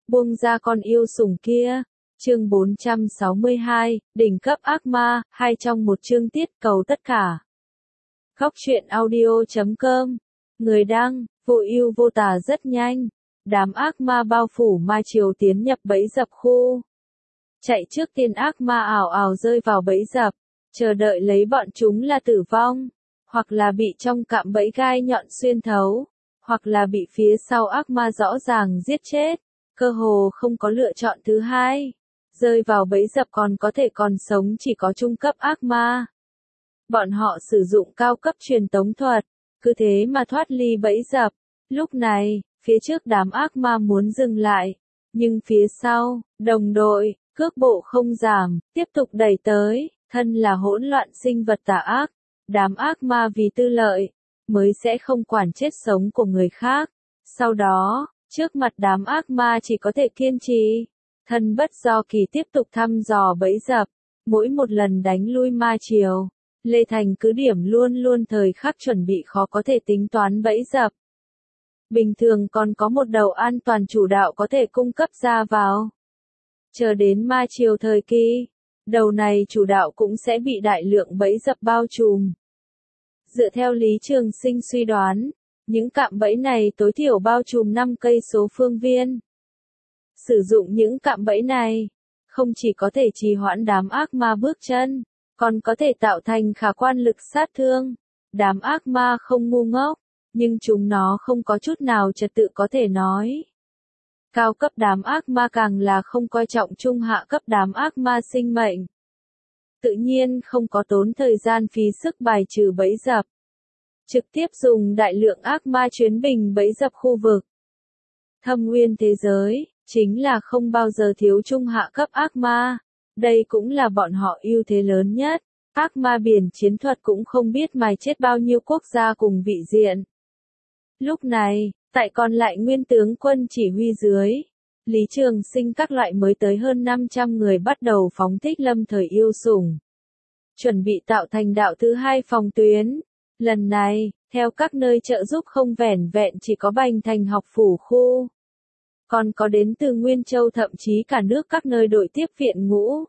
buông ra con yêu sủng kia. Chương 462, đỉnh cấp ác ma, hai trong một chương tiết cầu tất cả. Khóc chuyện audio.com. Người đăng, vô ưu vô tà rất nhanh. Đám ác ma bao phủ ma triều tiến nhập bẫy dập khu. Chạy trước tiên ác ma ảo ảo rơi vào bẫy dập, chờ đợi lấy bọn chúng là tử vong, hoặc là bị trong cạm bẫy gai nhọn xuyên thấu, hoặc là bị phía sau ác ma rõ ràng giết chết, cơ hồ không có lựa chọn thứ hai. Rơi vào bẫy dập còn có thể còn sống chỉ có trung cấp ác ma. Bọn họ sử dụng cao cấp truyền tống thuật, cứ thế mà thoát ly bẫy dập. Lúc này, phía trước đám ác ma muốn dừng lại, nhưng phía sau, đồng đội, cước bộ không giảm, tiếp tục đẩy tới, thân là hỗn loạn sinh vật tà ác. Đám ác ma vì tư lợi, mới sẽ không quản chết sống của người khác. Sau đó, trước mặt đám ác ma chỉ có thể kiên trì. Thân bất do kỳ tiếp tục thăm dò bẫy dập, mỗi một lần đánh lui ma triều, Lê Thành cứ điểm luôn luôn thời khắc chuẩn bị khó có thể tính toán bẫy dập. Bình thường còn có một đầu an toàn chủ đạo có thể cung cấp ra vào. Chờ đến ma triều thời kỳ, đầu này chủ đạo cũng sẽ bị đại lượng bẫy dập bao trùm. Dựa theo Lý Trường Sinh suy đoán, những cạm bẫy này tối thiểu bao trùm 5 cây số phương viên. Sử dụng những cạm bẫy này, không chỉ có thể trì hoãn đám ác ma bước chân, còn có thể tạo thành khả quan lực sát thương. Đám ác ma không ngu ngốc, nhưng chúng nó không có chút nào trật tự có thể nói. Cao cấp đám ác ma càng là không coi trọng trung hạ cấp đám ác ma sinh mệnh. Tự nhiên không có tốn thời gian phí sức bài trừ bẫy dập. Trực tiếp dùng đại lượng ác ma chuyến bình bẫy dập khu vực. Thâm nguyên thế giới, chính là không bao giờ thiếu trung hạ cấp ác ma. Đây cũng là bọn họ ưu thế lớn nhất. Ác ma biển chiến thuật cũng không biết mài chết bao nhiêu quốc gia cùng vị diện. Lúc này, tại còn lại nguyên tướng quân chỉ huy dưới, Lý Trường Sinh các loại mới tới hơn 500 người bắt đầu phóng thích lâm thời yêu sủng. Chuẩn bị tạo thành đạo thứ hai phòng tuyến. Lần này, theo các nơi trợ giúp không vẻn vẹn chỉ có Bành Thành học phủ khu. Còn có đến từ Nguyên Châu thậm chí cả nước các nơi đội tiếp viện ngũ.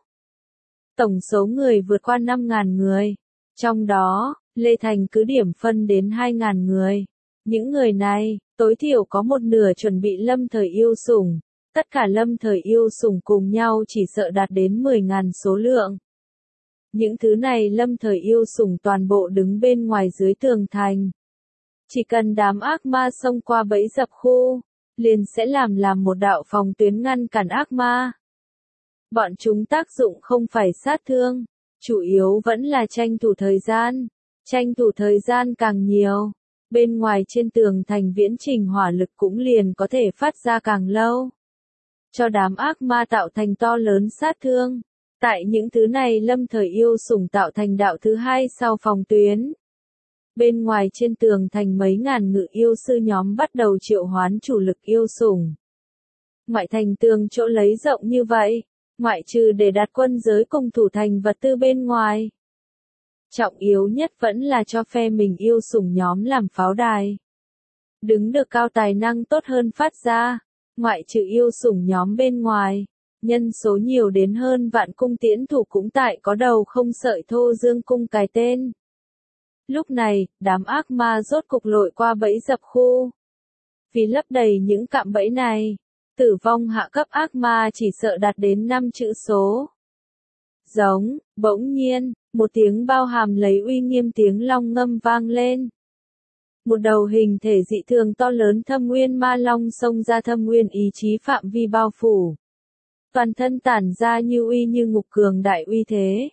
Tổng số người vượt qua 5.000 người. Trong đó, Lê Thành cứ điểm phân đến 2.000 người. Những người này, tối thiểu có một nửa chuẩn bị lâm thời yêu sủng. Tất cả lâm thời yêu sủng cùng nhau chỉ sợ đạt đến 10.000 số lượng. Những thứ này lâm thời yêu sủng toàn bộ đứng bên ngoài dưới tường thành. Chỉ cần đám ác ma xông qua bẫy dập khu, liền sẽ làm một đạo phòng tuyến ngăn cản ác ma. Bọn chúng tác dụng không phải sát thương, chủ yếu vẫn là tranh thủ thời gian. Tranh thủ thời gian càng nhiều, bên ngoài trên tường thành viễn trình hỏa lực cũng liền có thể phát ra càng lâu. Cho đám ác ma tạo thành to lớn sát thương. Tại những thứ này lâm thời yêu sủng tạo thành đạo thứ hai sau phòng tuyến. Bên ngoài trên tường thành mấy ngàn ngự yêu sư nhóm bắt đầu triệu hoán chủ lực yêu sủng. Ngoại thành tường chỗ lấy rộng như vậy, ngoại trừ để đặt quân giới cùng thủ thành vật tư bên ngoài. Trọng yếu nhất vẫn là cho phe mình yêu sủng nhóm làm pháo đài. Đứng được cao tài năng tốt hơn phát ra, ngoại trừ yêu sủng nhóm bên ngoài. Nhân số nhiều đến hơn vạn cung tiễn thủ cũng tại có đầu không sợi thô dương cung cài tên. Lúc này, đám ác ma rốt cục lội qua bẫy dập khu. Vì lấp đầy những cạm bẫy này, tử vong hạ cấp ác ma chỉ sợ đạt đến 5 chữ số. Giống, bỗng nhiên, một tiếng bao hàm lấy uy nghiêm tiếng long ngâm vang lên. Một đầu hình thể dị thường to lớn thâm nguyên ma long xông ra thâm nguyên ý chí phạm vi bao phủ. Toàn thân tản ra như uy như ngục cường đại uy thế.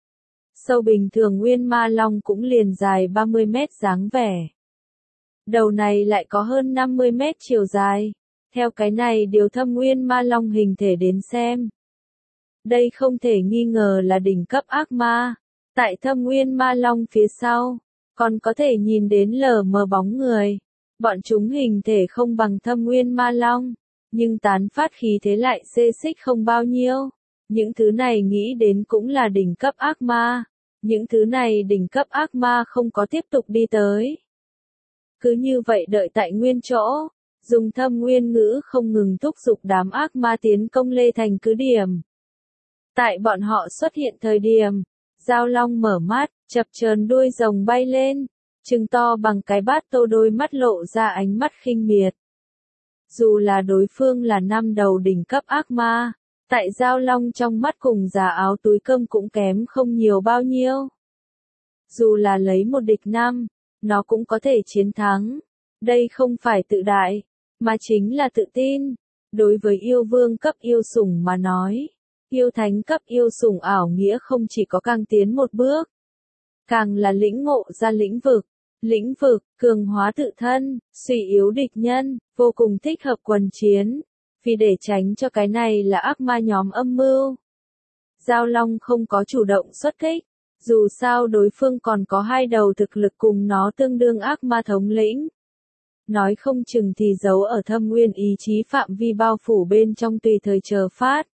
Sâu bình thường nguyên ma long cũng liền dài 30 mét dáng vẻ. Đầu này lại có hơn 50 mét chiều dài. Theo cái này điều thâm nguyên ma long hình thể đến xem. Đây không thể nghi ngờ là đỉnh cấp ác ma. Tại thâm nguyên ma long phía sau, còn có thể nhìn đến lờ mờ bóng người. Bọn chúng hình thể không bằng thâm nguyên ma long, nhưng tán phát khí thế lại xê xích không bao nhiêu. Những thứ này nghĩ đến cũng là đỉnh cấp ác ma. Những thứ này đỉnh cấp ác ma không có tiếp tục đi tới. Cứ như vậy đợi tại nguyên chỗ, dùng thâm nguyên ngữ không ngừng thúc giục đám ác ma tiến công Lê Thành cứ điểm. Tại bọn họ xuất hiện thời điểm, Giao Long mở mắt, chập chờn đuôi rồng bay lên, trừng to bằng cái bát tô, đôi mắt lộ ra ánh mắt khinh miệt. Dù là đối phương là năm đầu đỉnh cấp ác ma, tại Giao Long trong mắt cùng già áo túi cơm cũng kém không nhiều bao nhiêu. Dù là lấy một địch năm, nó cũng có thể chiến thắng. Đây không phải tự đại, mà chính là tự tin. Đối với yêu vương cấp yêu sủng mà nói, yêu thánh cấp yêu sủng ảo nghĩa không chỉ có càng tiến một bước, càng là lĩnh ngộ ra lĩnh vực, cường hóa tự thân, suy yếu địch nhân, vô cùng thích hợp quần chiến. Vì để tránh cho cái này là ác ma nhóm âm mưu, Giao Long không có chủ động xuất kích, dù sao đối phương còn có hai đầu thực lực cùng nó tương đương ác ma thống lĩnh. Nói không chừng thì giấu ở thâm nguyên ý chí phạm vi bao phủ bên trong tùy thời chờ phát.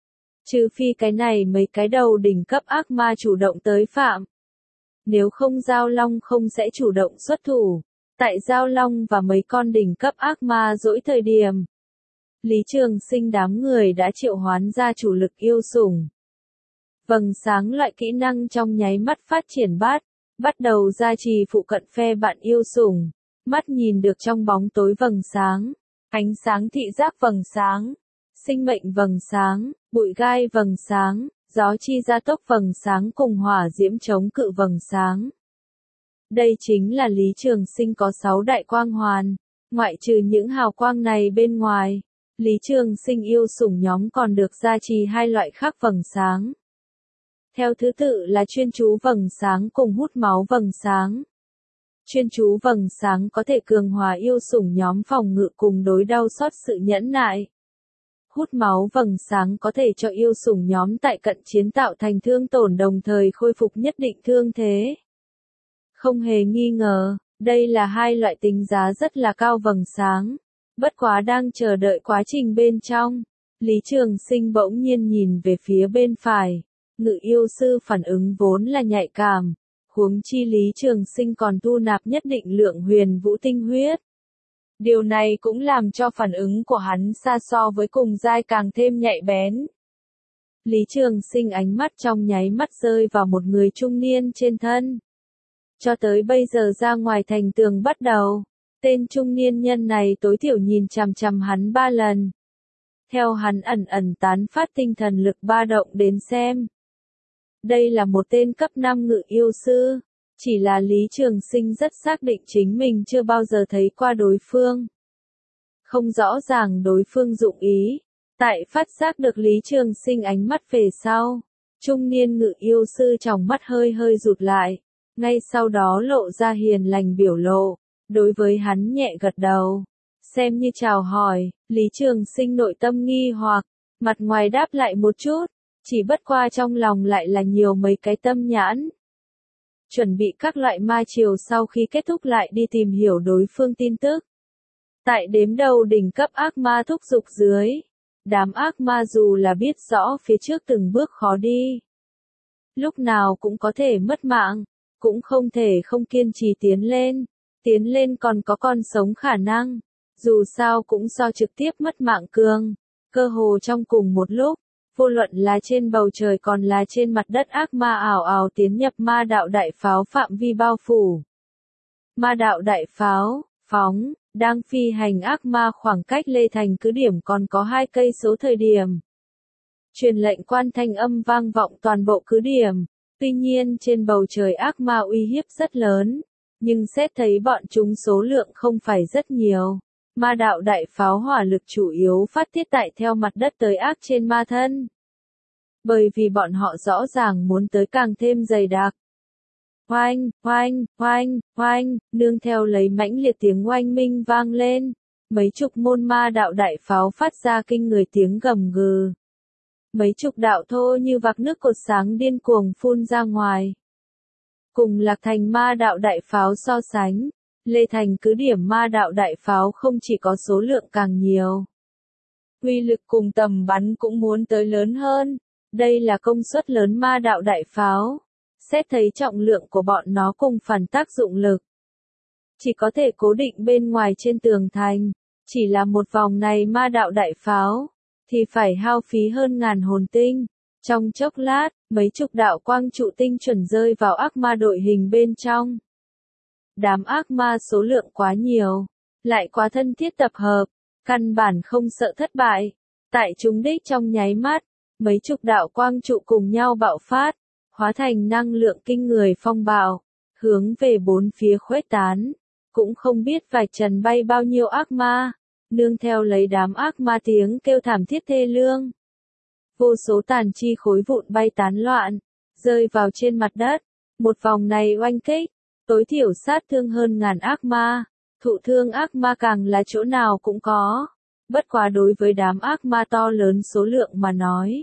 Trừ phi cái này mấy cái đầu đỉnh cấp ác ma chủ động tới phạm. Nếu không Giao Long không sẽ chủ động xuất thủ. Tại Giao Long và mấy con đỉnh cấp ác ma dỗi thời điểm, Lý Trường Sinh đám người đã triệu hoán ra chủ lực yêu sủng. Vầng sáng loại kỹ năng trong nháy mắt phát triển bắt đầu gia trì phụ cận phe bạn yêu sủng. Mắt nhìn được trong bóng tối vầng sáng, ánh sáng thị giác vầng sáng, sinh mệnh vầng sáng, bụi gai vầng sáng, gió chi gia tốc vầng sáng cùng hỏa diễm chống cự vầng sáng. Đây chính là Lý Trường Sinh có 6 đại quang hoàn. Ngoại trừ những hào quang này bên ngoài, Lý Trường Sinh yêu sủng nhóm còn được gia trì hai loại khác vầng sáng. Theo thứ tự là chuyên chú vầng sáng cùng hút máu vầng sáng. Chuyên chú vầng sáng có thể cường hóa yêu sủng nhóm phòng ngự cùng đối đau xót sự nhẫn nại. Hút máu vầng sáng có thể cho yêu sủng nhóm tại cận chiến tạo thành thương tổn đồng thời khôi phục nhất định thương thế. Không hề nghi ngờ, đây là hai loại tính giá rất là cao vầng sáng. Bất quá đang chờ đợi quá trình bên trong, Lý Trường Sinh bỗng nhiên nhìn về phía bên phải. Ngự yêu sư phản ứng vốn là nhạy cảm. Huống chi Lý Trường Sinh còn thu nạp nhất định lượng huyền vũ tinh huyết. Điều này cũng làm cho phản ứng của hắn xa so với cùng giai càng thêm nhạy bén. Lý Trường Sinh ánh mắt trong nháy mắt rơi vào một người trung niên trên thân. Cho tới bây giờ ra ngoài thành tường bắt đầu, tên trung niên nhân này tối thiểu nhìn chằm chằm hắn 3 lần. Theo hắn ẩn tán phát tinh thần lực ba động đến xem. Đây là một tên cấp 5 ngự yêu sư, chỉ là Lý Trường Sinh rất xác định chính mình chưa bao giờ thấy qua đối phương. Không rõ ràng đối phương dụng ý, tại phát giác được Lý Trường Sinh ánh mắt về sau, trung niên ngự yêu sư trong mắt hơi rụt lại, ngay sau đó lộ ra hiền lành biểu lộ, đối với hắn nhẹ gật đầu, xem như chào hỏi. Lý Trường Sinh nội tâm nghi hoặc, mặt ngoài đáp lại một chút. Chỉ bất qua trong lòng lại là nhiều mấy cái tâm nhãn. Chuẩn bị các loại ma chiều sau khi kết thúc lại đi tìm hiểu đối phương tin tức. Tại đếm đầu đỉnh cấp ác ma thúc giục dưới, đám ác ma dù là biết rõ phía trước từng bước khó đi, lúc nào cũng có thể mất mạng, cũng không thể không kiên trì tiến lên còn có con sống khả năng, dù sao cũng so trực tiếp mất mạng cường, cơ hồ trong cùng một lúc. Vô luận là trên bầu trời còn là trên mặt đất ác ma ảo ảo tiến nhập ma đạo đại pháo phạm vi bao phủ. Ma đạo đại pháo, phóng, đang phi hành ác ma khoảng cách Lê Thành cứ điểm còn có 2 cây số thời điểm. Truyền lệnh quan thanh âm vang vọng toàn bộ cứ điểm, tuy nhiên trên bầu trời ác ma uy hiếp rất lớn, nhưng xét thấy bọn chúng số lượng không phải rất nhiều. Ma đạo đại pháo hỏa lực chủ yếu phát tiết tại theo mặt đất tới ác trên ma thân. Bởi vì bọn họ rõ ràng muốn tới càng thêm dày đặc. Oanh, oanh, oanh, oanh, nương theo lấy mãnh liệt tiếng oanh minh vang lên. Mấy chục môn ma đạo đại pháo phát ra kinh người tiếng gầm gừ. Mấy chục đạo thô như vạc nước cột sáng điên cuồng phun ra ngoài. Cùng Lạc Thành ma đạo đại pháo so sánh. Lê Thành cứ điểm ma đạo đại pháo không chỉ có số lượng càng nhiều. Uy lực cùng tầm bắn cũng muốn tới lớn hơn. Đây là công suất lớn ma đạo đại pháo. Xét thấy trọng lượng của bọn nó cùng phản tác dụng lực. Chỉ có thể cố định bên ngoài trên tường thành. Chỉ là một vòng này ma đạo đại pháo, thì phải hao phí hơn ngàn hồn tinh. Trong chốc lát, mấy chục đạo quang trụ tinh chuẩn rơi vào ác ma đội hình bên trong. Đám ác ma số lượng quá nhiều, lại quá thân thiết tập hợp, căn bản không sợ thất bại. Tại chúng đích trong nháy mắt, mấy chục đạo quang trụ cùng nhau bạo phát, hóa thành năng lượng kinh người phong bạo, hướng về bốn phía khuếch tán, cũng không biết vạch trần bay bao nhiêu ác ma, nương theo lấy đám ác ma tiếng kêu thảm thiết thê lương. Vô số tàn chi khối vụn bay tán loạn, rơi vào trên mặt đất, một vòng này oanh kích, tối thiểu sát thương hơn ngàn ác ma, thụ thương ác ma càng là chỗ nào cũng có, bất quá đối với đám ác ma to lớn số lượng mà nói.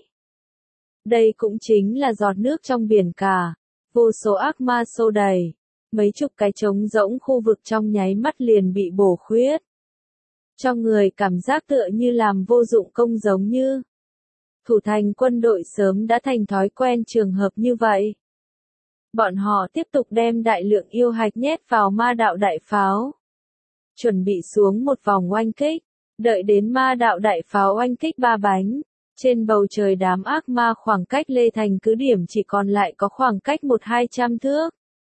Đây cũng chính là giọt nước trong biển cả, vô số ác ma xô đầy, mấy chục cái trống rỗng khu vực trong nháy mắt liền bị bổ khuyết. Cho người cảm giác tựa như làm vô dụng công giống như. Thủ thành quân đội sớm đã thành thói quen trường hợp như vậy. Bọn họ tiếp tục đem đại lượng yêu hạch nhét vào ma đạo đại pháo. Chuẩn bị xuống một vòng oanh kích, đợi đến ma đạo đại pháo oanh kích ba bánh. Trên bầu trời đám ác ma khoảng cách Lê Thành cứ điểm chỉ còn lại có khoảng cách 100-200 thước.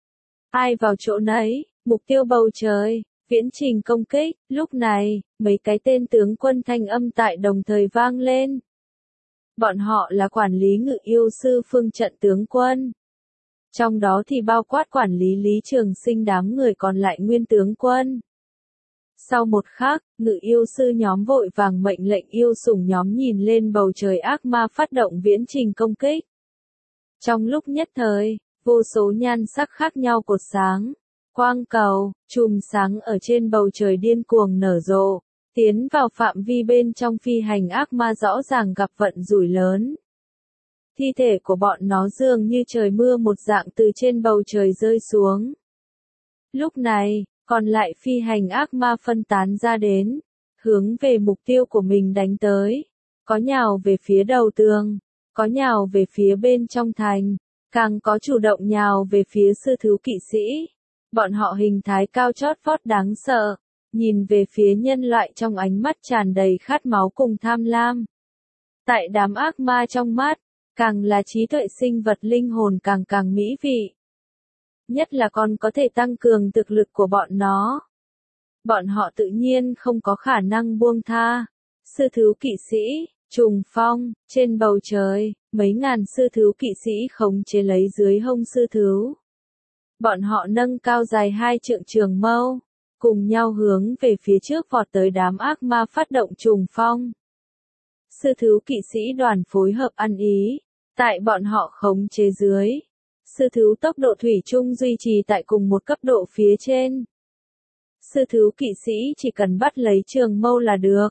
Ai vào chỗ nấy, mục tiêu bầu trời, viễn trình công kích, lúc này, mấy cái tên tướng quân thanh âm tại đồng thời vang lên. Bọn họ là quản lý ngự yêu sư phương trận tướng quân. Trong đó thì bao quát quản lý Lý Trường Sinh đám người còn lại nguyên tướng quân. Sau một khắc, ngự yêu sư nhóm vội vàng mệnh lệnh yêu sủng nhóm nhìn lên bầu trời ác ma phát động viễn trình công kích. Trong lúc nhất thời, vô số nhan sắc khác nhau cột sáng, quang cầu, chùm sáng ở trên bầu trời điên cuồng nở rộ, tiến vào phạm vi bên trong phi hành ác ma rõ ràng gặp vận rủi lớn. Thi thể của bọn nó dường như trời mưa một dạng từ trên bầu trời rơi xuống. Lúc này, còn lại phi hành ác ma phân tán ra đến, hướng về mục tiêu của mình đánh tới, có nhào về phía đầu tường, có nhào về phía bên trong thành, càng có chủ động nhào về phía sư thứ kỵ sĩ. Bọn họ hình thái cao chót vót đáng sợ, nhìn về phía nhân loại trong ánh mắt tràn đầy khát máu cùng tham lam. Tại đám ác ma trong mắt, càng là trí tuệ sinh vật linh hồn càng mỹ vị. Nhất là còn có thể tăng cường thực lực của bọn nó. Bọn họ tự nhiên không có khả năng buông tha. Sư thứ kỵ sĩ, trùng phong, trên bầu trời, mấy ngàn sư thứ kỵ sĩ khống chế lấy dưới hông sư thứ. Bọn họ nâng cao dài 2 trượng trường mâu, cùng nhau hướng về phía trước vọt tới đám ác ma phát động trùng phong. Sư thứ kỵ sĩ đoàn phối hợp ăn ý, tại bọn họ khống chế dưới. Sư thứ tốc độ thủy chung duy trì tại cùng một cấp độ phía trên. Sư thứ kỵ sĩ chỉ cần bắt lấy trường mâu là được.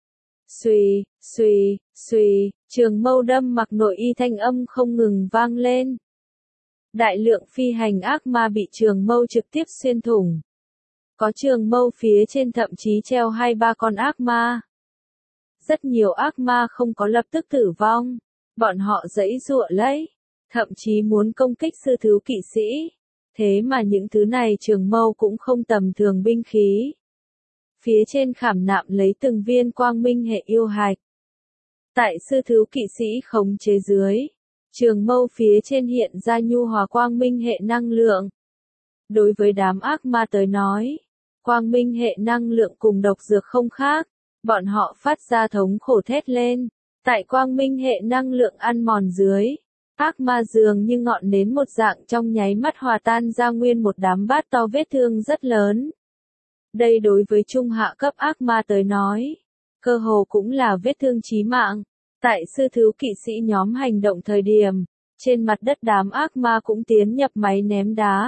Xuy, xuy, xuy, trường mâu đâm mặc nội y thanh âm không ngừng vang lên. Đại lượng phi hành ác ma bị trường mâu trực tiếp xuyên thủng. Có trường mâu phía trên thậm chí treo 2-3 con ác ma. Rất nhiều ác ma không có lập tức tử vong. Bọn họ giãy giụa lấy, thậm chí muốn công kích sư thứ kỵ sĩ. Thế mà những thứ này trường mâu cũng không tầm thường binh khí. Phía trên khảm nạm lấy từng viên quang minh hệ yêu hạch. Tại sư thứ kỵ sĩ khống chế dưới, trường mâu phía trên hiện ra nhu hòa quang minh hệ năng lượng. Đối với đám ác ma tới nói, quang minh hệ năng lượng cùng độc dược không khác, bọn họ phát ra thống khổ thét lên. Tại quang minh hệ năng lượng ăn mòn dưới, ác ma dường như ngọn nến một dạng trong nháy mắt hòa tan ra nguyên một đám bát to vết thương rất lớn. Đây đối với trung hạ cấp ác ma tới nói, cơ hồ cũng là vết thương chí mạng. Tại sư thứ kỵ sĩ nhóm hành động thời điểm, trên mặt đất đám ác ma cũng tiến nhập máy ném đá.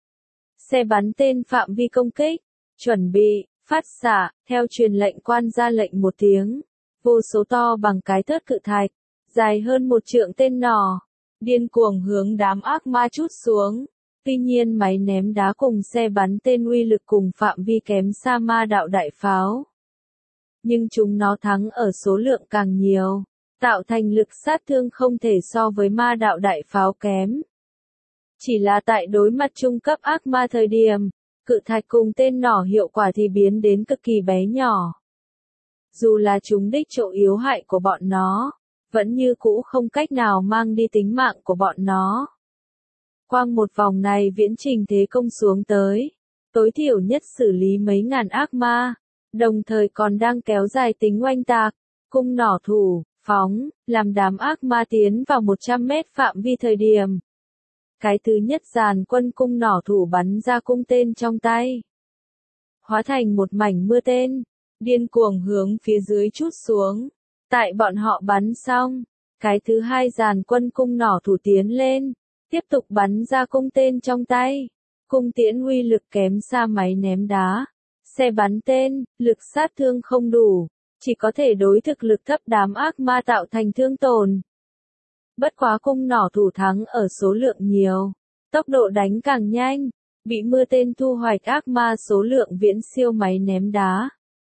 Xe bắn tên phạm vi công kích, chuẩn bị, phát xạ, theo truyền lệnh quan ra lệnh một tiếng. Vô số to bằng cái thớt cự thạch, dài hơn 1 trượng tên nỏ, điên cuồng hướng đám ác ma trút xuống. Tuy nhiên máy ném đá cùng xe bắn tên uy lực cùng phạm vi kém xa ma đạo đại pháo. Nhưng chúng nó thắng ở số lượng càng nhiều, tạo thành lực sát thương không thể so với ma đạo đại pháo kém. Chỉ là tại đối mặt trung cấp ác ma thời điểm, cự thạch cùng tên nỏ hiệu quả thì biến đến cực kỳ bé nhỏ. dù là chúng đích chỗ yếu hại của bọn nó, vẫn như cũ không cách nào mang đi tính mạng của bọn nó. Quang một vòng này viễn trình thế công xuống tới, tối thiểu nhất xử lý mấy ngàn ác ma, đồng thời còn đang kéo dài tính oanh tạc, cung nỏ thủ, phóng, làm đám ác ma tiến vào 100 mét phạm vi thời điểm. Cái thứ nhất dàn quân cung nỏ thủ bắn ra cung tên trong tay, hóa thành một mảnh mưa tên, điên cuồng hướng phía dưới trút xuống. Tại bọn họ bắn xong, cái thứ hai dàn quân cung nỏ thủ tiến lên, tiếp tục bắn ra cung tên trong tay. Cung tiễn uy lực kém xa máy ném đá. Xe bắn tên, lực sát thương không đủ, chỉ có thể đối thực lực thấp đám ác ma tạo thành thương tổn. Bất quá cung nỏ thủ thắng ở số lượng nhiều, tốc độ đánh càng nhanh, bị mưa tên thu hoạch ác ma số lượng viễn siêu máy ném đá.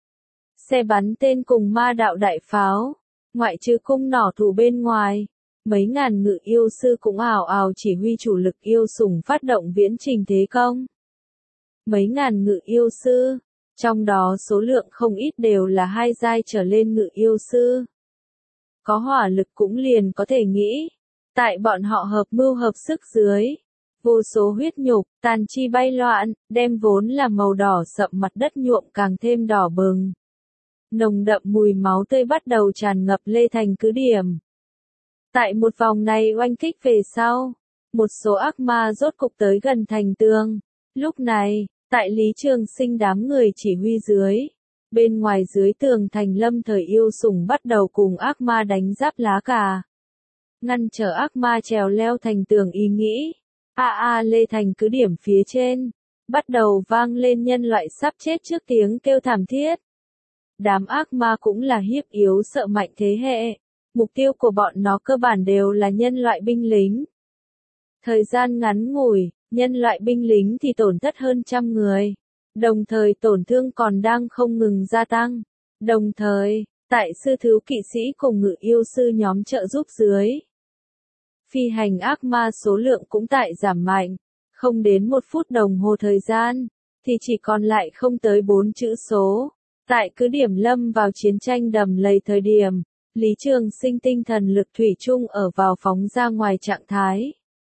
Xe bắn tên cùng ma đạo đại pháo, ngoại trừ cung nỏ thủ bên ngoài, mấy ngàn ngự yêu sư cũng ào ào chỉ huy chủ lực yêu sủng phát động viễn trình thế công. Mấy ngàn ngự yêu sư, trong đó số lượng không ít đều là 2 giai trở lên ngự yêu sư. Có hỏa lực cũng liền có thể nghĩ, tại bọn họ hợp mưu hợp sức dưới, vô số huyết nhục, tàn chi bay loạn, đem vốn là màu đỏ sậm mặt đất nhuộm càng thêm đỏ bừng. Nồng đậm mùi máu tươi bắt đầu tràn ngập Lê Thành cứ điểm. Tại một vòng này oanh kích về sau, một số ác ma rốt cục tới gần thành tường. Lúc này, tại Lý Trường Sinh đám người chỉ huy dưới, bên ngoài dưới tường thành lâm thời yêu sủng bắt đầu cùng ác ma đánh giáp lá cà. Ngăn trở ác ma trèo leo thành tường ý nghĩ. Lê Thành cứ điểm phía trên, bắt đầu vang lên nhân loại sắp chết trước tiếng kêu thảm thiết. Đám ác ma cũng là hiếp yếu sợ mạnh thế hệ. Mục tiêu của bọn nó cơ bản đều là nhân loại binh lính. Thời gian ngắn ngủi, nhân loại binh lính thì tổn thất hơn 100 người. Đồng thời tổn thương còn đang không ngừng gia tăng. Đồng thời, tại sư thứ kỵ sĩ cùng ngự yêu sư nhóm trợ giúp dưới, phi hành ác ma số lượng cũng tại giảm mạnh. Không đến 1 phút đồng hồ thời gian, thì chỉ còn lại không tới 4 chữ số. Tại cứ điểm lâm vào chiến tranh đầm lầy thời điểm, Lý Trường Sinh tinh thần lực thủy chung ở vào phóng ra ngoài trạng thái.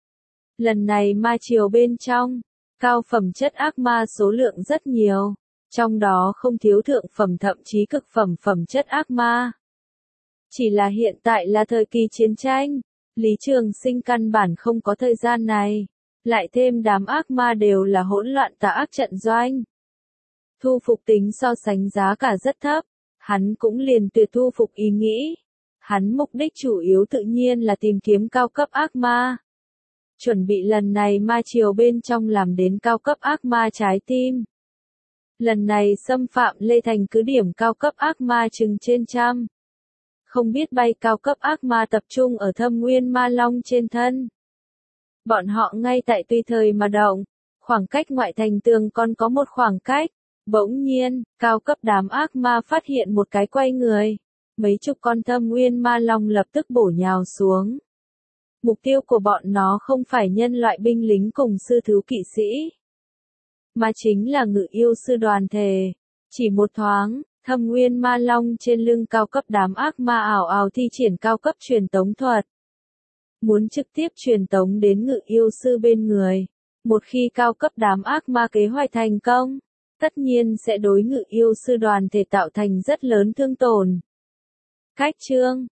Lần này ma triều bên trong, cao phẩm chất ác ma số lượng rất nhiều, trong đó không thiếu thượng phẩm thậm chí cực phẩm phẩm chất ác ma. Chỉ là hiện tại là thời kỳ chiến tranh, Lý Trường Sinh căn bản không có thời gian này, lại thêm đám ác ma đều là hỗn loạn tà ác trận doanh. Thu phục tính so sánh giá cả rất thấp, hắn cũng liền tuyệt thu phục ý nghĩ. Hắn mục đích chủ yếu tự nhiên là tìm kiếm cao cấp ác ma. Chuẩn bị lần này ma triều bên trong làm đến cao cấp ác ma trái tim. Lần này xâm phạm Lê Thành cứ điểm cao cấp ác ma chừng trên 100. Không biết bay cao cấp ác ma tập trung ở Thâm Nguyên Ma Long trên thân. Bọn họ ngay tại tùy thời mà động, khoảng cách ngoại thành tường còn có một khoảng cách. Bỗng nhiên, cao cấp đám ác ma phát hiện một cái quay người. Mấy chục con Thâm Nguyên Ma Long lập tức bổ nhào xuống. Mục tiêu của bọn nó không phải nhân loại binh lính cùng sư thứ kỵ sĩ, mà chính là ngự yêu sư đoàn thể. Chỉ một thoáng, Thâm Nguyên Ma Long trên lưng cao cấp đám ác ma ảo ảo thi triển cao cấp truyền tống thuật. Muốn trực tiếp truyền tống đến ngự yêu sư bên người. Một khi cao cấp đám ác ma kế hoạch thành công, tất nhiên sẽ đối ngự yêu sư đoàn thể tạo thành rất lớn thương tổn. Cách chương